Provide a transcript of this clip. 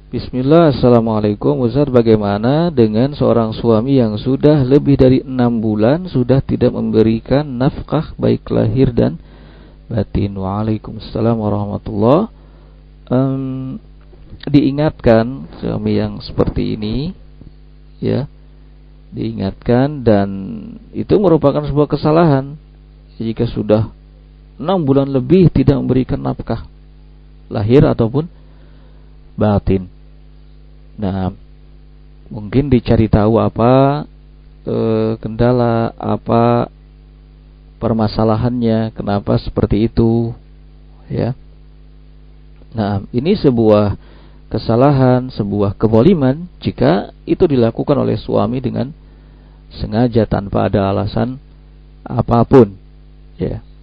Bismillah, Assalamualaikum Ustaz, bagaimana dengan seorang suami yang sudah lebih dari 6 bulan sudah tidak memberikan nafkah baik lahir dan batin? Waalaikumsalam warahmatullah. Diingatkan suami yang seperti ini, ya, diingatkan, dan itu merupakan sebuah kesalahan jika sudah 6 bulan lebih tidak memberikan nafkah lahir ataupun batin. Nah, mungkin dicari tahu apa kendala, apa permasalahannya, kenapa seperti itu, ya. Nah, ini sebuah kesalahan, sebuah kezaliman jika itu dilakukan oleh suami dengan sengaja tanpa ada alasan apapun, ya.